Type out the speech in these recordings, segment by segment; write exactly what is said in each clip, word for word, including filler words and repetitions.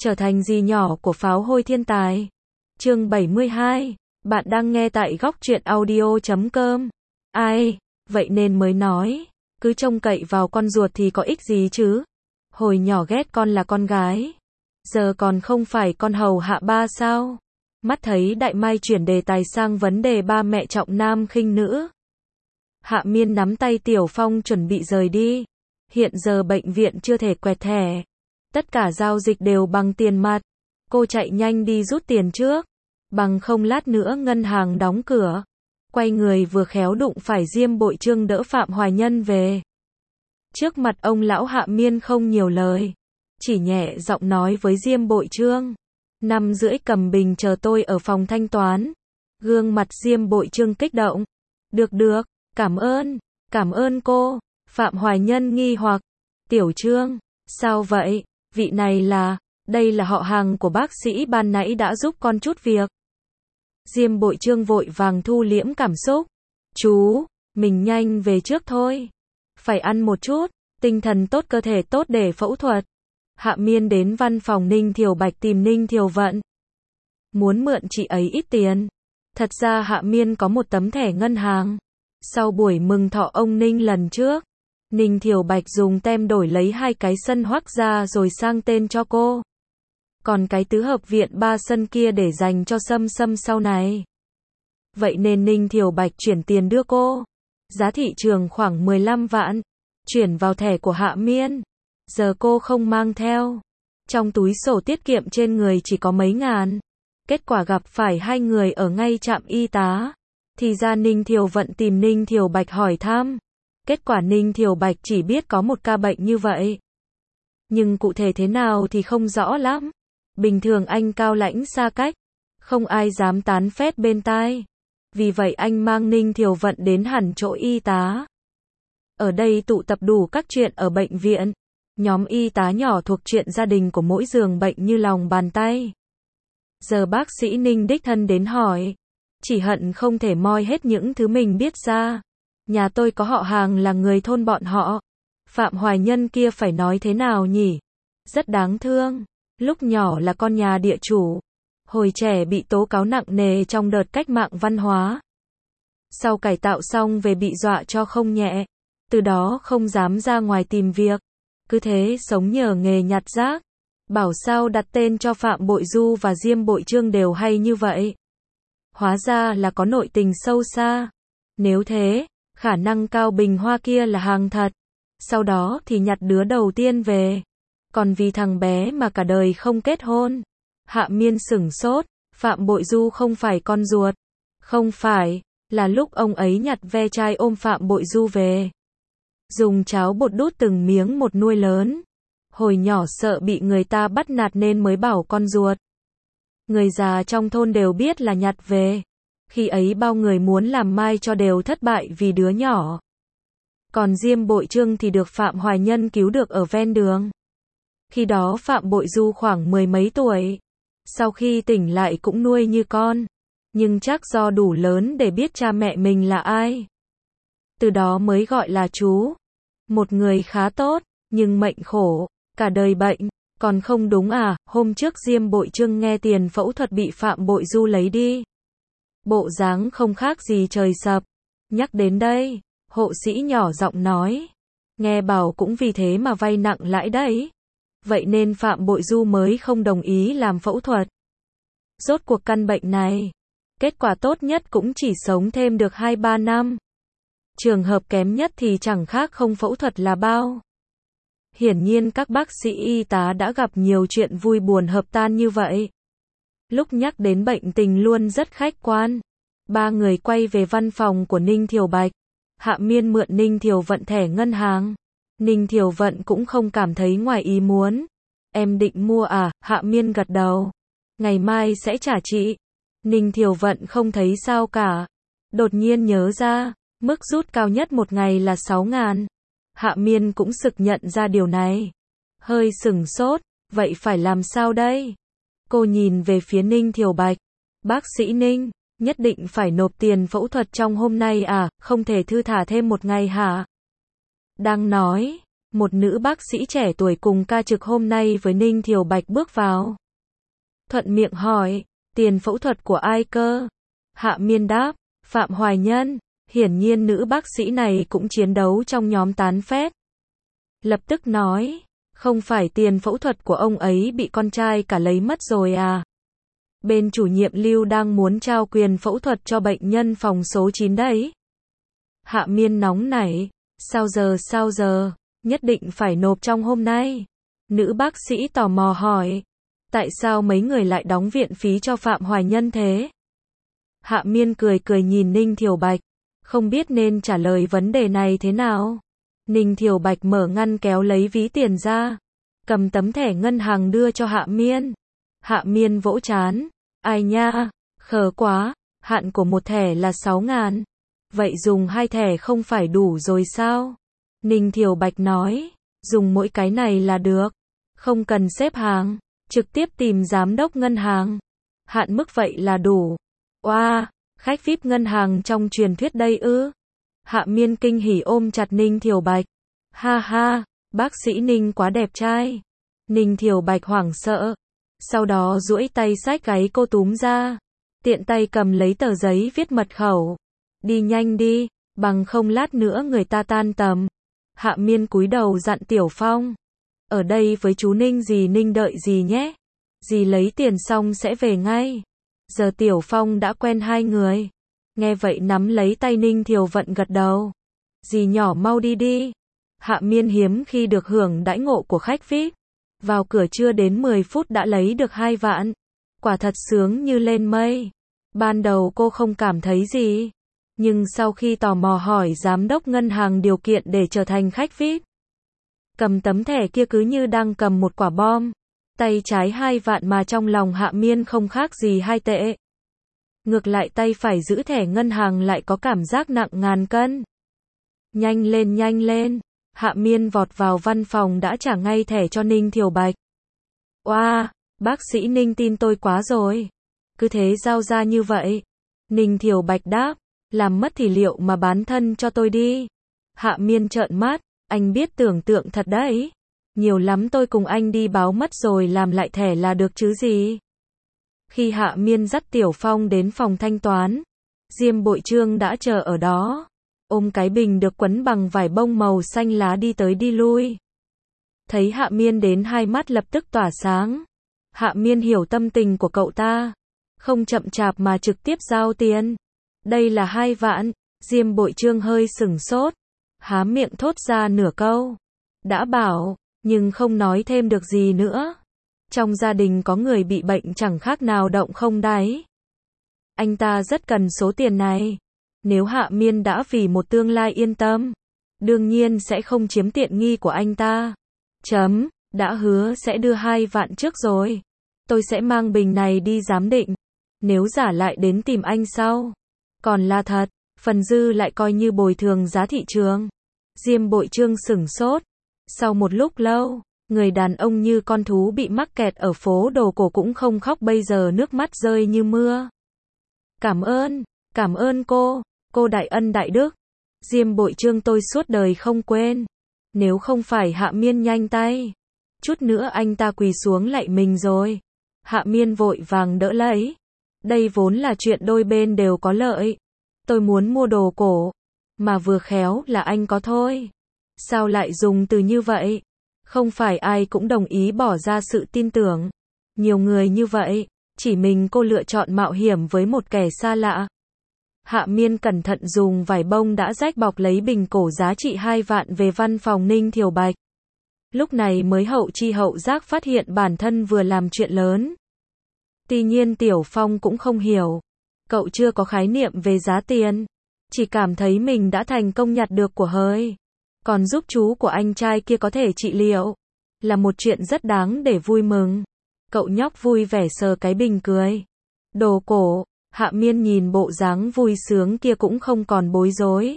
Trở thành dì nhỏ của pháo hôi thiên tài. Chương bảy mươi hai. Bạn đang nghe tại góc truyện audio chấm com. Ai, vậy nên mới nói, cứ trông cậy vào con ruột thì có ích gì chứ? Hồi nhỏ ghét con là con gái, giờ còn không phải con hầu hạ ba sao? Mắt thấy Đại Mai chuyển đề tài sang vấn đề ba mẹ trọng nam khinh nữ. Hạ Miên nắm tay Tiểu Phong chuẩn bị rời đi. Hiện giờ bệnh viện chưa thể quẹt thẻ. Tất cả giao dịch đều bằng tiền mặt. Cô chạy nhanh đi rút tiền trước. Bằng không lát nữa ngân hàng đóng cửa. Quay người vừa khéo đụng phải Diêm Bội Trương đỡ Phạm Hoài Nhân về. Trước mặt ông lão Hạ Miên không nhiều lời. Chỉ nhẹ giọng nói với Diêm Bội Trương. Năm rưỡi cầm bình chờ tôi ở phòng thanh toán. Gương mặt Diêm Bội Trương kích động. Được được, cảm ơn, cảm ơn cô. Phạm Hoài Nhân nghi hoặc. Tiểu Trương, sao vậy? Vị này là, đây là họ hàng của bác sĩ ban nãy đã giúp con chút việc. Diêm Bội Trương vội vàng thu liễm cảm xúc. Chú, mình nhanh về trước thôi. Phải ăn một chút, tinh thần tốt cơ thể tốt để phẫu thuật. Hạ Miên đến văn phòng Ninh Thiều Bạch tìm Ninh Thiều Vận. Muốn mượn chị ấy ít tiền. Thật ra Hạ Miên có một tấm thẻ ngân hàng. Sau buổi mừng thọ ông Ninh lần trước, Ninh Thiều Bạch dùng tem đổi lấy hai cái sân hoác ra rồi sang tên cho cô. Còn cái tứ hợp viện ba sân kia để dành cho Sâm Sâm sau này. Vậy nên Ninh Thiều Bạch chuyển tiền đưa cô. Giá thị trường khoảng mười lăm vạn. Chuyển vào thẻ của Hạ Miên. Giờ cô không mang theo. Trong túi sổ tiết kiệm trên người chỉ có mấy ngàn. Kết quả gặp phải hai người ở ngay trạm y tá. Thì ra Ninh Thiều Vận tìm Ninh Thiều Bạch hỏi thăm. Kết quả Ninh Thiều Bạch chỉ biết có một ca bệnh như vậy. Nhưng cụ thể thế nào thì không rõ lắm. Bình thường anh cao lãnh xa cách. Không ai dám tán phét bên tai. Vì vậy anh mang Ninh Thiều Vận đến hẳn chỗ y tá. Ở đây tụ tập đủ các chuyện ở bệnh viện. Nhóm y tá nhỏ thuộc chuyện gia đình của mỗi giường bệnh như lòng bàn tay. Giờ bác sĩ Ninh đích thân đến hỏi. Chỉ hận không thể moi hết những thứ mình biết ra. Nhà tôi có họ hàng là người thôn bọn họ. Phạm Hoài Nhân kia phải nói thế nào nhỉ? Rất đáng thương. Lúc nhỏ là con nhà địa chủ. Hồi trẻ bị tố cáo nặng nề trong đợt cách mạng văn hóa. Sau cải tạo xong về bị dọa cho không nhẹ. Từ đó không dám ra ngoài tìm việc. Cứ thế sống nhờ nghề nhặt rác. Bảo sao đặt tên cho Phạm Bội Du và Diêm Bội Trương đều hay như vậy. Hóa ra là có nội tình sâu xa. Nếu thế, khả năng Cao Bình Hoa kia là hàng thật. Sau đó thì nhặt đứa đầu tiên về. Còn vì thằng bé mà cả đời không kết hôn. Hạ Miên sửng sốt. Phạm Bội Du không phải con ruột. Không phải, là lúc ông ấy nhặt ve chai ôm Phạm Bội Du về. Dùng cháo bột đút từng miếng một nuôi lớn. Hồi nhỏ sợ bị người ta bắt nạt nên mới bảo con ruột. Người già trong thôn đều biết là nhặt về. Khi ấy bao người muốn làm mai cho đều thất bại vì đứa nhỏ. Còn Diêm Bội Trương thì được Phạm Hoài Nhân cứu được ở ven đường. Khi đó Phạm Bội Du khoảng mười mấy tuổi. Sau khi tỉnh lại cũng nuôi như con. Nhưng chắc do đủ lớn để biết cha mẹ mình là ai. Từ đó mới gọi là chú. Một người khá tốt, nhưng mệnh khổ, cả đời bệnh. Còn không đúng à, hôm trước Diêm Bội Trương nghe tiền phẫu thuật bị Phạm Bội Du lấy đi. Bộ dáng không khác gì trời sập. Nhắc đến đây, hộ sĩ nhỏ giọng nói. Nghe bảo cũng vì thế mà vay nặng lãi đấy. Vậy nên Phạm Bội Du mới không đồng ý làm phẫu thuật. Rốt cuộc căn bệnh này, kết quả tốt nhất cũng chỉ sống thêm được hai ba năm. Trường hợp kém nhất thì chẳng khác không phẫu thuật là bao. Hiển nhiên các bác sĩ y tá đã gặp nhiều chuyện vui buồn hợp tan như vậy. Lúc nhắc đến bệnh tình luôn rất khách quan. Ba người quay về văn phòng của Ninh Thiều Bạch. Hạ Miên mượn Ninh Thiều Vận thẻ ngân hàng. Ninh Thiều Vận cũng không cảm thấy ngoài ý muốn. Em định mua à? Hạ Miên gật đầu. Ngày mai sẽ trả chị. Ninh Thiều Vận không thấy sao cả. Đột nhiên nhớ ra, mức rút cao nhất một ngày là sáu ngàn. Hạ Miên cũng sực nhận ra điều này. Hơi sửng sốt, vậy phải làm sao đây? Cô nhìn về phía Ninh Thiều Bạch. Bác sĩ Ninh, nhất định phải nộp tiền phẫu thuật trong hôm nay à, không thể thư thả thêm một ngày hả? Đang nói, Một nữ bác sĩ trẻ tuổi cùng ca trực hôm nay với Ninh Thiều Bạch bước vào. Thuận miệng hỏi, tiền phẫu thuật của ai cơ? Hạ Miên đáp, Phạm Hoài Nhân. Hiển nhiên nữ bác sĩ này cũng chiến đấu trong nhóm tán phét. Lập tức nói, không phải tiền phẫu thuật của ông ấy bị con trai cả lấy mất rồi à? Bên chủ nhiệm Lưu đang muốn trao quyền phẫu thuật cho bệnh nhân phòng số chín đấy. Hạ Miên nóng nảy, sao giờ sao giờ, nhất định phải nộp trong hôm nay. Nữ bác sĩ tò mò hỏi, tại sao mấy người lại đóng viện phí cho Phạm Hoài Nhân thế? Hạ Miên cười cười nhìn Ninh Thiều Bạch, không biết nên trả lời vấn đề này thế nào. Ninh Thiều Bạch mở ngăn kéo lấy ví tiền ra, cầm tấm thẻ ngân hàng đưa cho Hạ Miên. Hạ Miên vỗ trán, ai nha, khờ quá, hạn của một thẻ là sáu ngàn. Vậy dùng hai thẻ không phải đủ rồi sao? Ninh Thiều Bạch nói, dùng mỗi cái này là được, không cần xếp hàng, trực tiếp tìm giám đốc ngân hàng. Hạn mức vậy là đủ. Oa, wow, khách vi ai pi ngân hàng trong truyền thuyết đây ư? Hạ Miên kinh hỉ ôm chặt Ninh Thiều Bạch. Ha ha, bác sĩ Ninh quá đẹp trai. Ninh Thiều Bạch hoảng sợ, sau đó duỗi tay xách gáy cô túm ra, tiện tay cầm lấy tờ giấy viết mật khẩu. Đi nhanh đi, bằng không lát nữa người ta tan tầm. Hạ Miên cúi đầu dặn Tiểu Phong, ở đây với chú Ninh dì Ninh đợi dì nhé. Dì lấy tiền xong sẽ về ngay. Giờ Tiểu Phong đã quen hai người. Nghe vậy nắm lấy tay Ninh Thiều Vận gật đầu. Dì nhỏ mau đi đi. Hạ Miên hiếm khi được hưởng đãi ngộ của khách vi ai pi. Vào cửa chưa đến mười phút đã lấy được hai vạn. Quả thật sướng như lên mây. Ban đầu cô không cảm thấy gì. Nhưng sau khi tò mò hỏi giám đốc ngân hàng điều kiện để trở thành khách vi ai pi. Cầm tấm thẻ kia cứ như đang cầm một quả bom. Tay trái hai vạn mà trong lòng Hạ Miên không khác gì hai tệ. Ngược lại tay phải giữ thẻ ngân hàng lại có cảm giác nặng ngàn cân. Nhanh lên nhanh lên. Hạ Miên vọt vào văn phòng đã trả ngay thẻ cho Ninh Thiều Bạch. Oa, wow, bác sĩ Ninh tin tôi quá rồi. Cứ thế giao ra như vậy. Ninh Thiều Bạch đáp, làm mất thì liệu mà bán thân cho tôi đi. Hạ Miên trợn mắt, anh biết tưởng tượng thật đấy. Nhiều lắm tôi cùng anh đi báo mất rồi làm lại thẻ là được chứ gì. Khi Hạ Miên dắt Tiểu Phong đến phòng thanh toán, Diêm Bội Trương đã chờ ở đó, ôm cái bình được quấn bằng vải bông màu xanh lá đi tới đi lui. Thấy Hạ Miên đến hai mắt lập tức tỏa sáng. Hạ Miên hiểu tâm tình của cậu ta, không chậm chạp mà trực tiếp giao tiền. Đây là hai vạn. Diêm Bội Trương hơi sửng sốt, há miệng thốt ra nửa câu. Đã bảo, nhưng không nói thêm được gì nữa. Trong gia đình có người bị bệnh chẳng khác nào động không đáy. Anh ta rất cần số tiền này. Nếu Hạ Miên đã vì một tương lai yên tâm, đương nhiên sẽ không chiếm tiện nghi của anh ta. Chấm, đã hứa sẽ đưa hai vạn trước rồi. Tôi sẽ mang bình này đi giám định. Nếu giả lại đến tìm anh sau. Còn là thật, phần dư lại coi như bồi thường giá thị trường. Diêm Bội Trương sửng sốt. Sau một lúc lâu, người đàn ông như con thú bị mắc kẹt ở phố đồ cổ cũng không khóc bây giờ nước mắt rơi như mưa. Cảm ơn, cảm ơn cô, cô đại ân đại đức. Diêm Bội Trương tôi suốt đời không quên. Nếu không phải Hạ Miên nhanh tay, chút nữa anh ta quỳ xuống lạy mình rồi. Hạ Miên vội vàng đỡ lấy. Đây vốn là chuyện đôi bên đều có lợi. Tôi muốn mua đồ cổ, mà vừa khéo là anh có thôi. Sao lại dùng từ như vậy? Không phải ai cũng đồng ý bỏ ra sự tin tưởng. Nhiều người như vậy, chỉ mình cô lựa chọn mạo hiểm với một kẻ xa lạ. Hạ Miên cẩn thận dùng vải bông đã rách bọc lấy bình cổ giá trị hai vạn về văn phòng Ninh Thiều Bạch. Lúc này mới hậu chi hậu giác phát hiện bản thân vừa làm chuyện lớn. Tuy nhiên Tiểu Phong cũng không hiểu. Cậu chưa có khái niệm về giá tiền. Chỉ cảm thấy mình đã thành công nhặt được của hời. Còn giúp chú của anh trai kia có thể trị liệu. Là một chuyện rất đáng để vui mừng. Cậu nhóc vui vẻ sờ cái bình cười. Đồ cổ. Hạ Miên nhìn bộ dáng vui sướng kia cũng không còn bối rối.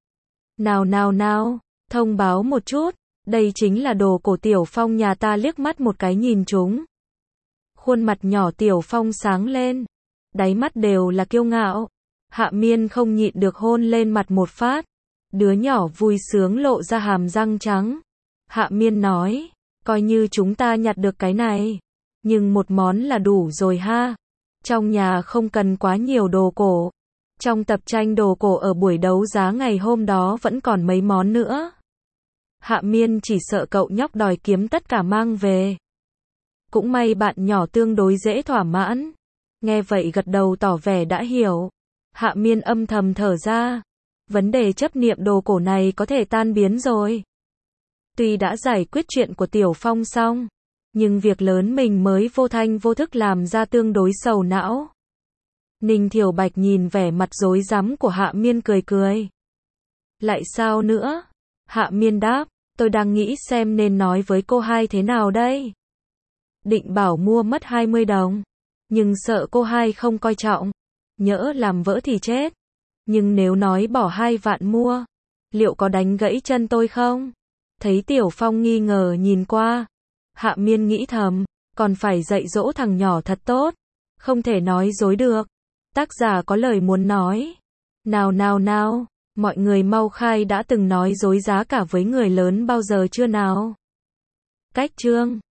Nào nào nào, thông báo một chút. Đây chính là đồ cổ Tiểu Phong nhà ta liếc mắt một cái nhìn chúng. Khuôn mặt nhỏ Tiểu Phong sáng lên. Đáy mắt đều là kiêu ngạo. Hạ Miên không nhịn được hôn lên mặt một phát. Đứa nhỏ vui sướng lộ ra hàm răng trắng. Hạ Miên nói, coi như chúng ta nhặt được cái này, nhưng một món là đủ rồi ha. Trong nhà không cần quá nhiều đồ cổ. Trong tập tranh đồ cổ ở buổi đấu giá ngày hôm đó vẫn còn mấy món nữa. Hạ Miên chỉ sợ cậu nhóc đòi kiếm tất cả mang về. Cũng may bạn nhỏ tương đối dễ thỏa mãn. Nghe vậy gật đầu tỏ vẻ đã hiểu. Hạ Miên âm thầm thở ra. Vấn đề chấp niệm đồ cổ này có thể tan biến rồi. Tuy đã giải quyết chuyện của Tiểu Phong xong, nhưng việc lớn mình mới vô thanh vô thức làm ra tương đối sầu não. Ninh Thiểu Bạch nhìn vẻ mặt rối rắm của Hạ Miên cười cười. Lại sao nữa? Hạ Miên đáp, tôi đang nghĩ xem nên nói với cô hai thế nào đây. Định bảo mua mất hai mươi đồng, nhưng sợ cô hai không coi trọng, nhỡ làm vỡ thì chết. Nhưng nếu nói bỏ hai vạn mua, liệu có đánh gãy chân tôi không? Thấy Tiểu Phong nghi ngờ nhìn qua, Hạ Miên nghĩ thầm, còn phải dạy dỗ thằng nhỏ thật tốt, không thể nói dối được. Tác giả có lời muốn nói. Nào nào nào, mọi người mau khai đã từng nói dối giá cả với người lớn bao giờ chưa nào? Cách chương